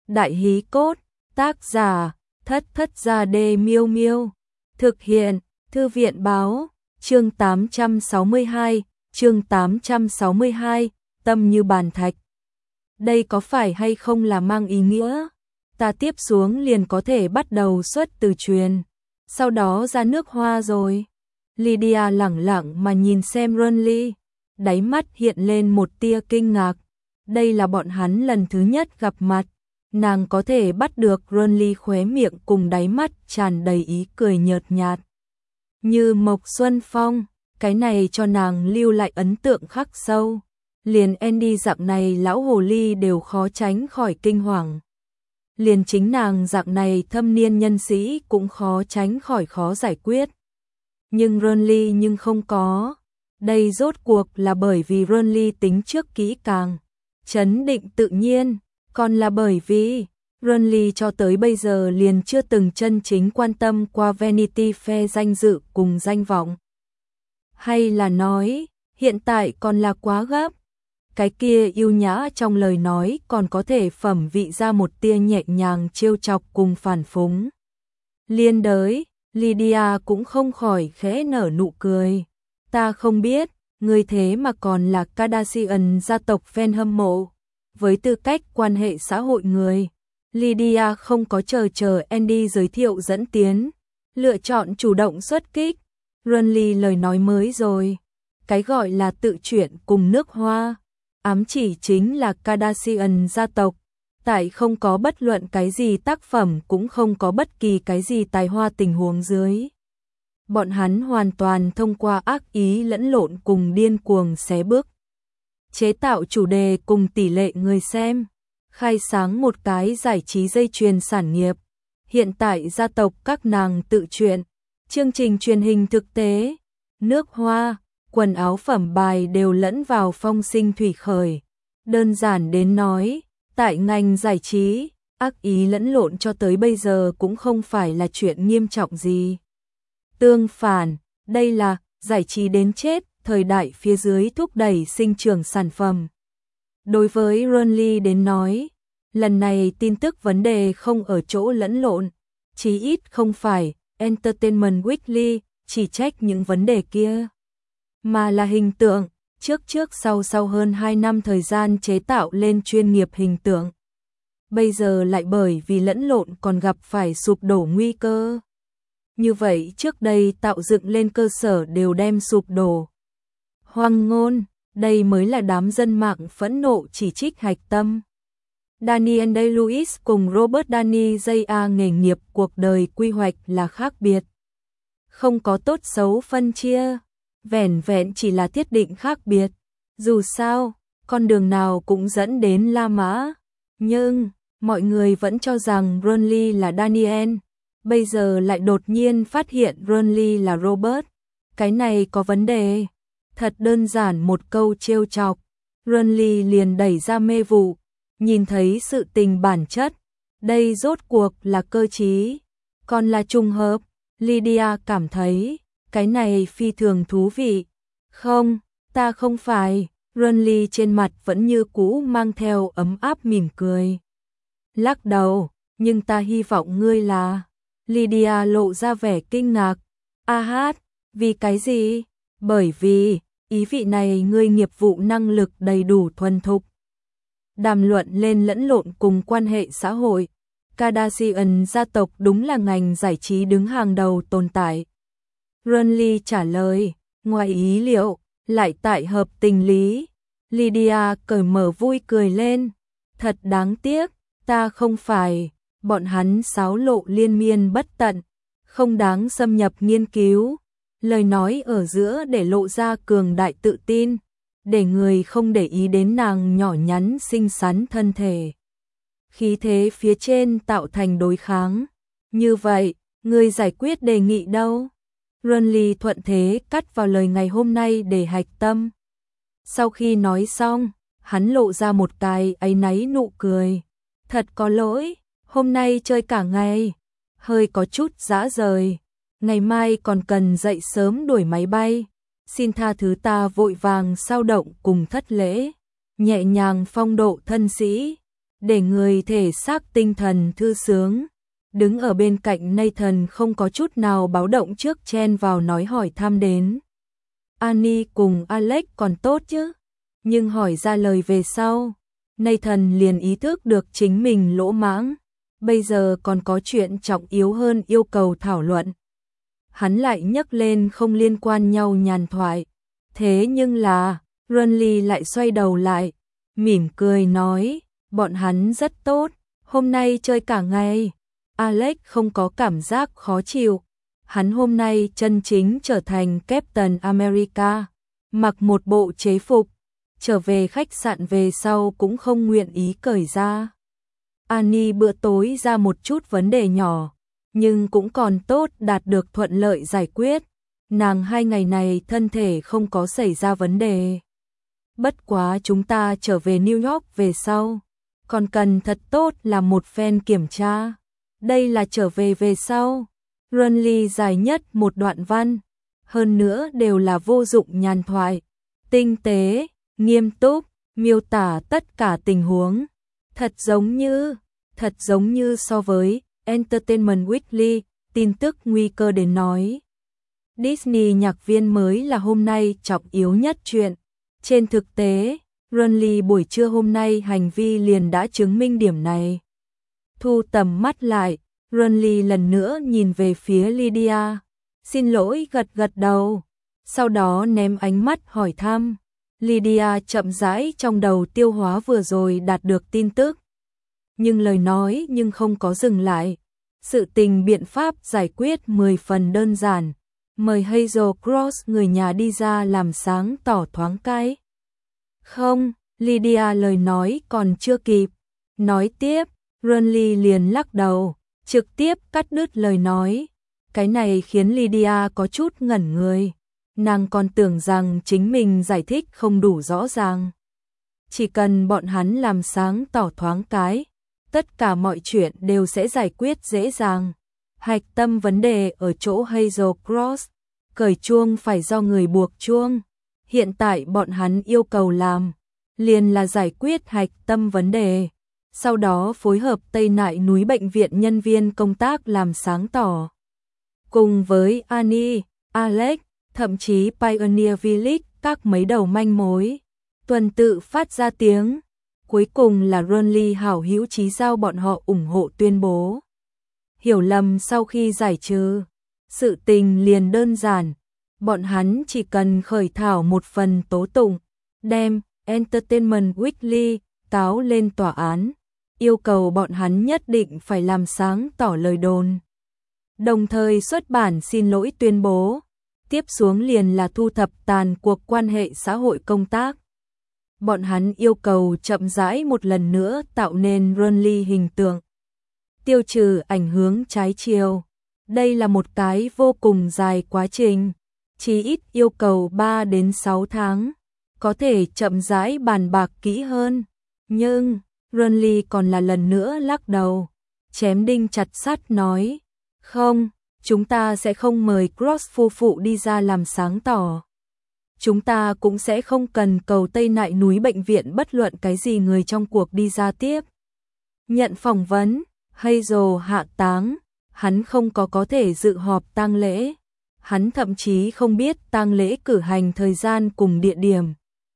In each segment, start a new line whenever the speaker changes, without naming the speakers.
Đại hí cốt, tác giả, Thất Thất Gia Đê Miêu Miêu. Thực hiện, Thư viện báo, chương 862, tâm như bàn thạch. Đây có phải hay không là mang ý nghĩa? Ta tiếp xuống liền có thể bắt đầu xuất từ truyền, sau đó ra nước Hoa rồi. Lydia lẳng lặng mà nhìn xem Renly, đáy mắt hiện lên một tia kinh ngạc. Đây là bọn hắn lần thứ nhất gặp mặt. Nàng có thể bắt được Renly khóe miệng cùng đáy mắt tràn đầy ý cười nhợt nhạt. Như Mộc Xuân Phong, cái này cho nàng lưu lại ấn tượng khắc sâu. Liền Andy dạng này lão hồ ly đều khó tránh khỏi kinh hoàng. Liền chính nàng dạng này thâm niên nhân sĩ cũng khó tránh khỏi khó giải quyết. Nhưng Renly nhưng không có. Đây rốt cuộc là bởi vì Renly tính trước kỹ càng, trấn định tự nhiên, còn là bởi vì Renly cho tới bây giờ liền chưa từng chân chính quan tâm qua Vanity Fair danh dự cùng danh vọng. Hay là nói, hiện tại còn là quá gấp. Cái kia yêu nhã trong lời nói còn có thể phẩm vị ra một tia nhẹ nhàng trêu chọc cùng phản phúng. Liên đới, Lydia cũng không khỏi khẽ nở nụ cười. Ta không biết, người thế mà còn là Kardashian gia tộc fan hâm mộ. Với tư cách quan hệ xã hội người, Lydia không có chờ Andy giới thiệu dẫn tiến, lựa chọn chủ động xuất kích. Renly lời nói mới rồi, cái gọi là tự truyện cùng nước Hoa, ám chỉ chính là Kardashian gia tộc, tại không có bất luận cái gì tác phẩm cũng không có bất kỳ cái gì tài hoa tình huống dưới. Bọn hắn hoàn toàn thông qua ác ý lẫn lộn cùng điên cuồng xé bước, chế tạo chủ đề cùng tỷ lệ người xem, khai sáng một cái giải trí dây chuyền sản nghiệp. Hiện tại gia tộc các nàng tự truyện, chương trình truyền hình thực tế, nước Hoa, quần áo phẩm bài đều lẫn vào phong sinh thủy khởi. Đơn giản đến nói, tại ngành giải trí, ác ý lẫn lộn cho tới bây giờ cũng không phải là chuyện nghiêm trọng gì. Tương phản, đây là giải trí đến chết, thời đại phía dưới thúc đẩy sinh trưởng sản phẩm. Đối với Renly đến nói, lần này tin tức vấn đề không ở chỗ lẫn lộn, chí ít không phải Entertainment Weekly chỉ trách những vấn đề kia, mà là hình tượng, trước sau hơn 2 năm thời gian chế tạo lên chuyên nghiệp hình tượng. Bây giờ lại bởi vì lẫn lộn còn gặp phải sụp đổ nguy cơ. Như vậy trước đây tạo dựng lên cơ sở đều đem sụp đổ. Hoang ngôn, đây mới là đám dân mạng phẫn nộ chỉ trích hạch tâm. Daniel Day-Lewis cùng Robert Downey Jr. nghề nghiệp cuộc đời quy hoạch là khác biệt. Không có tốt xấu phân chia, vẻn vẹn chỉ là thiết định khác biệt. Dù sao, con đường nào cũng dẫn đến La Mã. Nhưng, mọi người vẫn cho rằng Renly là Daniel. Bây giờ lại đột nhiên phát hiện Renly là Robert. Cái này có vấn đề. Thật đơn giản một câu trêu chọc, Renly liền đẩy ra mê vụ, nhìn thấy sự tình bản chất. Đây rốt cuộc là cơ trí, còn là trùng hợp. Lydia cảm thấy, cái này phi thường thú vị. Không, ta không phải. Renly trên mặt vẫn như cũ mang theo ấm áp mỉm cười. Lắc đầu, nhưng ta hy vọng ngươi là. Lydia lộ ra vẻ kinh ngạc. A hát, vì cái gì? Bởi vì, ý vị này ngươi nghiệp vụ năng lực đầy đủ thuần thục. Đàm luận lên lẫn lộn cùng quan hệ xã hội. Kardashian gia tộc đúng là ngành giải trí đứng hàng đầu tồn tại. Renly trả lời, ngoài ý liệu, lại tại hợp tình lý. Lydia cởi mở vui cười lên. Thật đáng tiếc, ta không phải. Bọn hắn xáo lộ liên miên bất tận, không đáng xâm nhập nghiên cứu. Lời nói ở giữa để lộ ra cường đại tự tin, để người không để ý đến nàng nhỏ nhắn xinh xắn thân thể. Khí thế phía trên tạo thành đối kháng. Như vậy, người giải quyết đề nghị đâu? Renly thuận thế cắt vào lời ngày hôm nay để hạch tâm. Sau khi nói xong, hắn lộ ra một cái áy náy nụ cười. Thật có lỗi, hôm nay chơi cả ngày, hơi có chút dã rời. Ngày mai còn cần dậy sớm đuổi máy bay. Xin tha thứ ta vội vàng sao động cùng thất lễ. Nhẹ nhàng phong độ thân sĩ. để người thể xác tinh thần thư sướng. Đứng ở bên cạnh Nathan không có chút nào báo động trước chen vào nói hỏi thăm đến. Annie cùng Alex còn tốt chứ, nhưng hỏi ra lời về sau, Nathan liền ý thức được chính mình lỗ mãng, bây giờ còn có chuyện trọng yếu hơn yêu cầu thảo luận. Hắn lại nhấc lên không liên quan nhau nhàn thoại, thế nhưng là, Runley lại xoay đầu lại, mỉm cười nói, bọn hắn rất tốt, hôm nay chơi cả ngày. Alex không có cảm giác khó chịu, hắn hôm nay chân chính trở thành Captain America, mặc một bộ chế phục, trở về khách sạn về sau cũng không nguyện ý cởi ra. Annie bữa tối ra một chút vấn đề nhỏ, nhưng cũng còn tốt đạt được thuận lợi giải quyết, nàng 2 ngày này thân thể không có xảy ra vấn đề. Bất quá chúng ta trở về New York về sau, còn cần thật tốt là một phen kiểm tra. Đây là trở về về sau. Runley dài nhất một đoạn văn, hơn nữa đều là vô dụng nhàn thoại, tinh tế, nghiêm túc, miêu tả tất cả tình huống. Thật giống như so với Entertainment Weekly, tin tức nguy cơ đến nói. Disney nhạc viên mới là hôm nay trọng yếu nhất chuyện. Trên thực tế, Runley buổi trưa hôm nay hành vi liền đã chứng minh điểm này. Thu tầm mắt lại, Runley lần nữa nhìn về phía Lydia. Xin lỗi gật gật đầu. Sau đó ném ánh mắt hỏi thăm. Lydia chậm rãi trong đầu tiêu hóa vừa rồi đạt được tin tức. Nhưng lời nói nhưng không có dừng lại. Sự tình biện pháp giải quyết 10 phần đơn giản. Mời Hazel Cross người nhà đi ra làm sáng tỏ thoáng cái. Không, Lydia lời nói còn chưa kịp. Nói tiếp, Runley liền lắc đầu, trực tiếp cắt đứt lời nói. Cái này khiến Lydia có chút ngẩn người. Nàng còn tưởng rằng chính mình giải thích không đủ rõ ràng. Chỉ cần bọn hắn làm sáng tỏ thoáng cái, tất cả mọi chuyện đều sẽ giải quyết dễ dàng. Hạch tâm vấn đề ở chỗ Hazel Cross, cởi chuông phải do người buộc chuông. Hiện tại bọn hắn yêu cầu làm, liền là giải quyết hạch tâm vấn đề. Sau đó phối hợp Tây Nại núi bệnh viện nhân viên công tác làm sáng tỏ. Cùng với Annie, Alex, thậm chí Pioneer Village các mấy đầu manh mối. Tuần tự phát ra tiếng. Cuối cùng là Runley hảo hữu chí giao bọn họ ủng hộ tuyên bố. Hiểu lầm sau khi giải trừ. Sự tình liền đơn giản. Bọn hắn chỉ cần khởi thảo một phần tố tụng, đem Entertainment Weekly cáo lên tòa án, yêu cầu bọn hắn nhất định phải làm sáng tỏ lời đồn. Đồng thời xuất bản xin lỗi tuyên bố. Tiếp xuống liền là thu thập tàn cuộc quan hệ xã hội công tác. Bọn hắn yêu cầu chậm rãi một lần nữa tạo nên Runley hình tượng. Tiêu trừ ảnh hưởng trái chiều. Đây là một cái vô cùng dài quá trình. Chỉ ít yêu cầu 3 đến 6 tháng. Có thể chậm rãi bàn bạc kỹ hơn. Nhưng, Runley còn là lần nữa lắc đầu. Chém đinh chặt sắt nói. Không, chúng ta sẽ không mời Cross phu phụ đi ra làm sáng tỏ. Chúng ta cũng sẽ không cần cầu Tây Nại núi bệnh viện bất luận cái gì người trong cuộc đi ra tiếp. Nhận phỏng vấn, Hazel hạ táng, hắn không có thể dự họp tang lễ. Hắn thậm chí không biết tang lễ cử hành thời gian cùng địa điểm.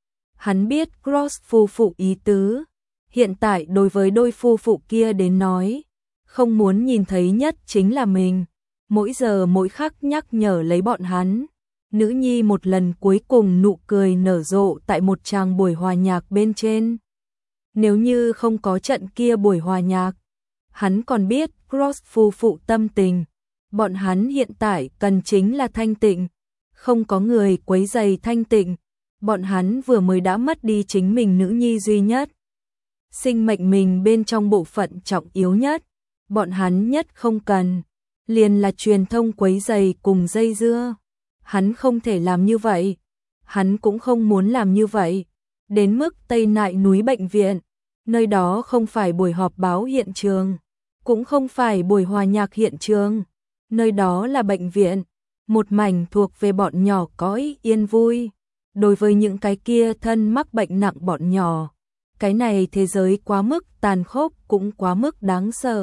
Hắn biết Cross phu phụ ý tứ. Hiện tại đối với đôi phu phụ kia đến nói, không muốn nhìn thấy nhất chính là mình. Mỗi giờ mỗi khắc nhắc nhở lấy bọn hắn. Nữ nhi một lần cuối cùng nụ cười nở rộ tại một tràng buổi hòa nhạc bên trên. Nếu như không có trận kia buổi hòa nhạc, hắn còn biết Cross phu phụ tâm tình. Bọn hắn hiện tại cần chính là thanh tịnh. Không có người quấy rầy thanh tịnh. Bọn hắn vừa mới đã mất đi chính mình nữ nhi duy nhất. Sinh mệnh mình bên trong bộ phận trọng yếu nhất. Bọn hắn nhất không cần. Liền là truyền thông quấy rầy cùng dây dưa. Hắn không thể làm như vậy. Hắn cũng không muốn làm như vậy. Đến mức Tây Nại núi bệnh viện. Nơi đó không phải buổi họp báo hiện trường. Cũng không phải buổi hòa nhạc hiện trường. Nơi đó là bệnh viện. Một mảnh thuộc về bọn nhỏ cõi yên vui. Đối với những cái kia thân mắc bệnh nặng bọn nhỏ, Cái này thế giới quá mức tàn khốc cũng quá mức đáng sợ.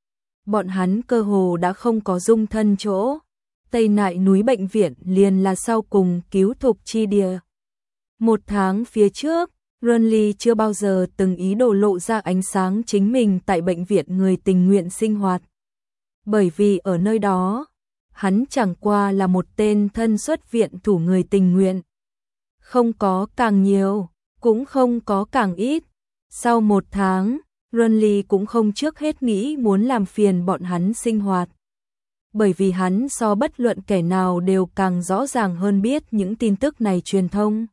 Bọn hắn cơ hồ đã không có dung thân chỗ. Tây Nại núi bệnh viện liền là sau cùng cứu thục chi địa. 1 tháng phía trước, Renly chưa bao giờ từng ý đồ lộ ra ánh sáng chính mình tại bệnh viện người tình nguyện sinh hoạt. Bởi vì ở nơi đó, hắn chẳng qua là một tên thân xuất viện thủ người tình nguyện. Không có càng nhiều, cũng không có càng ít. Sau 1 tháng, Renly cũng không trước hết nghĩ muốn làm phiền bọn hắn sinh hoạt. Bởi vì hắn so bất luận kẻ nào đều càng rõ ràng hơn biết những tin tức này truyền thông.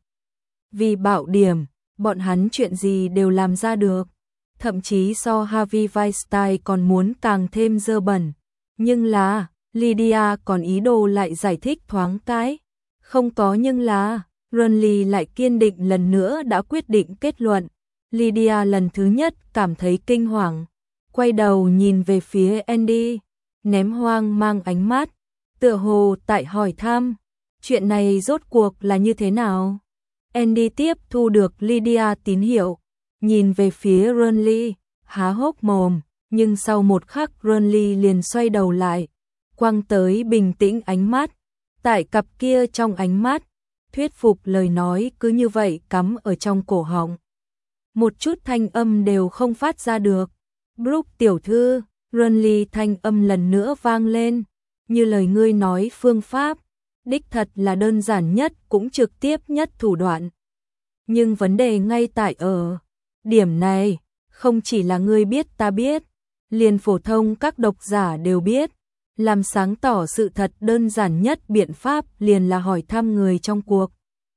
Vì bảo điểm, bọn hắn chuyện gì đều làm ra được. Thậm chí so Harvey Weinstein còn muốn càng thêm dơ bẩn. Nhưng là, Lydia còn ý đồ lại giải thích thoáng cái. Không có nhưng là, Renly lại kiên định lần nữa đã quyết định kết luận. Lydia lần thứ nhất cảm thấy kinh hoàng. Quay đầu nhìn về phía Andy, ném hoang mang ánh mắt. Tựa hồ tại hỏi thăm, chuyện này rốt cuộc là như thế nào? Andy tiếp thu được Lydia tín hiệu, nhìn về phía Renly, há hốc mồm, nhưng sau một khắc Renly liền xoay đầu lại, quăng tới bình tĩnh ánh mắt. Tại cặp kia trong ánh mắt, thuyết phục lời nói cứ như vậy cắm ở trong cổ họng. Một chút thanh âm đều không phát ra được. Brooke tiểu thư, Renly thanh âm lần nữa vang lên, như lời ngươi nói phương pháp, đích thật là đơn giản nhất cũng trực tiếp nhất thủ đoạn. Nhưng vấn đề ngay tại ở điểm này, không chỉ là ngươi biết ta biết, liền phổ thông các độc giả đều biết, làm sáng tỏ sự thật đơn giản nhất biện pháp liền là hỏi thăm người trong cuộc.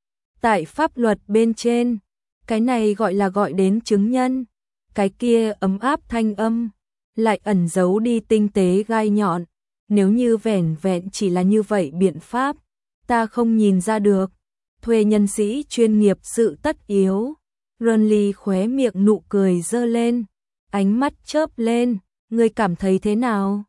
Tại pháp luật bên trên, cái này gọi là gọi đến chứng nhân, cái kia ấm áp thanh âm, lại ẩn giấu đi tinh tế gai nhọn. Nếu như vẻn vẹn chỉ là như vậy biện pháp, ta không nhìn ra được. Thuê nhân sĩ chuyên nghiệp sự tất yếu. Renly khóe miệng nụ cười dơ lên, ánh mắt chớp lên, ngươi cảm thấy thế nào?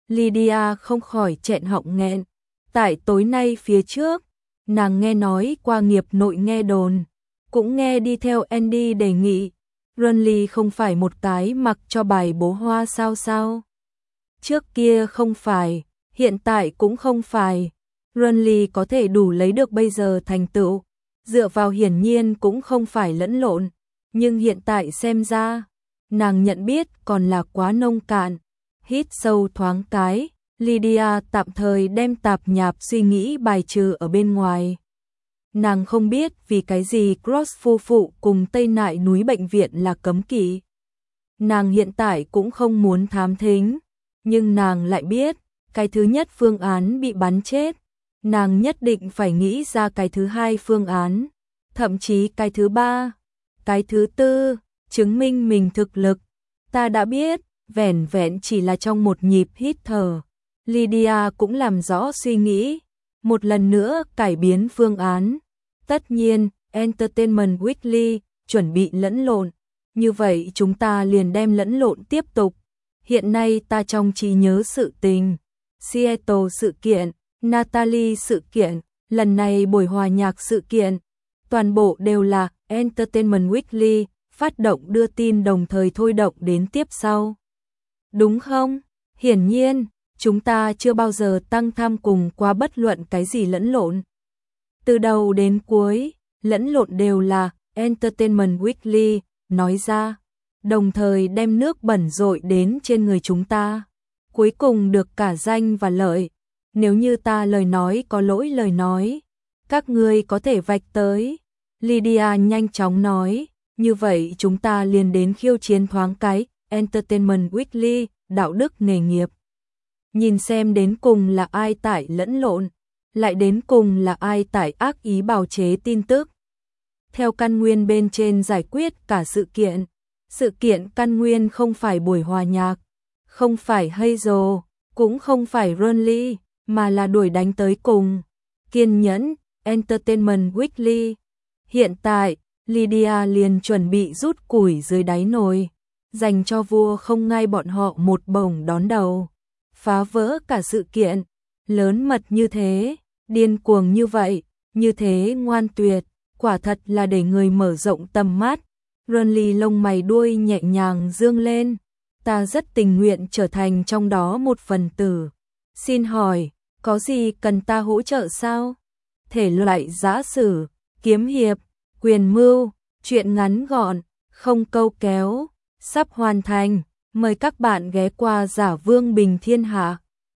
Lydia không khỏi nghẹn họng nghẹn. Tại tối nay phía trước, nàng nghe nói qua nghiệp nội nghe đồn, cũng nghe đi theo Andy đề nghị. Renly không phải một cái mặc cho bài bố hoa sao. Trước kia không phải, hiện tại cũng không phải. Renly có thể đủ lấy được bây giờ thành tựu, dựa vào hiển nhiên cũng không phải lẫn lộn, nhưng hiện tại xem ra, nàng nhận biết còn là quá nông cạn. Hít sâu thoáng cái, Lydia tạm thời đem tạp nhạp suy nghĩ bài trừ ở bên ngoài. Nàng không biết vì cái gì Cross phu phụ cùng Tây Nại núi bệnh viện là cấm kỵ. Nàng hiện tại cũng không muốn thám thính, nhưng nàng lại biết, cái thứ nhất phương án bị bắn chết. Nàng nhất định phải nghĩ ra cái thứ hai phương án, thậm chí cái thứ ba, cái thứ tư, chứng minh mình thực lực. Ta đã biết, vẻn vẹn chỉ là trong một nhịp hít thở. Lydia cũng làm rõ suy nghĩ, một lần nữa cải biến phương án. Tất nhiên, Entertainment Weekly chuẩn bị lẫn lộn, như vậy chúng ta liền đem lẫn lộn tiếp tục. Hiện nay ta trong trí nhớ sự tình, Seattle sự kiện, Natalie sự kiện, lần này buổi hòa nhạc sự kiện, toàn bộ đều là Entertainment Weekly phát động đưa tin đồng thời thôi động đến tiếp sau. Đúng không? Hiển nhiên, chúng ta chưa bao giờ tăng tham cùng qua bất luận cái gì lẫn lộn. Từ đầu đến cuối, lẫn lộn đều là Entertainment Weekly nói ra, đồng thời đem nước bẩn rội đến trên người chúng ta, cuối cùng được cả danh và lợi. Nếu như ta lời nói có lỗi lời nói, các ngươi có thể vạch tới. Lydia nhanh chóng nói, như vậy chúng ta liền đến khiêu chiến thoáng cái Entertainment Weekly, đạo đức nghề nghiệp. Nhìn xem đến cùng là ai tải lẫn lộn, lại đến cùng là ai tải ác ý bào chế tin tức. Theo căn nguyên bên trên giải quyết cả sự kiện. Sự kiện căn nguyên không phải buổi hòa nhạc, không phải Hazel, cũng không phải Renly, mà là đuổi đánh tới cùng. Kiên nhẫn, Entertainment Weekly. Hiện tại, Lydia liền chuẩn bị rút củi dưới đáy nồi, dành cho vua không ngai bọn họ một bổng đón đầu. Phá vỡ cả sự kiện, lớn mật như thế, điên cuồng như vậy, như thế ngoan tuyệt, quả thật là để người mở rộng tầm mắt. Renly lông mày đuôi nhẹ nhàng dương lên. Ta rất tình nguyện trở thành trong đó một phần tử. Xin hỏi, có gì cần ta hỗ trợ sao? Thể loại giã sử, kiếm hiệp, quyền mưu, truyện ngắn gọn, không câu kéo, sắp hoàn thành. Mời các bạn ghé qua Giả Vương Bình Thiên Hạ.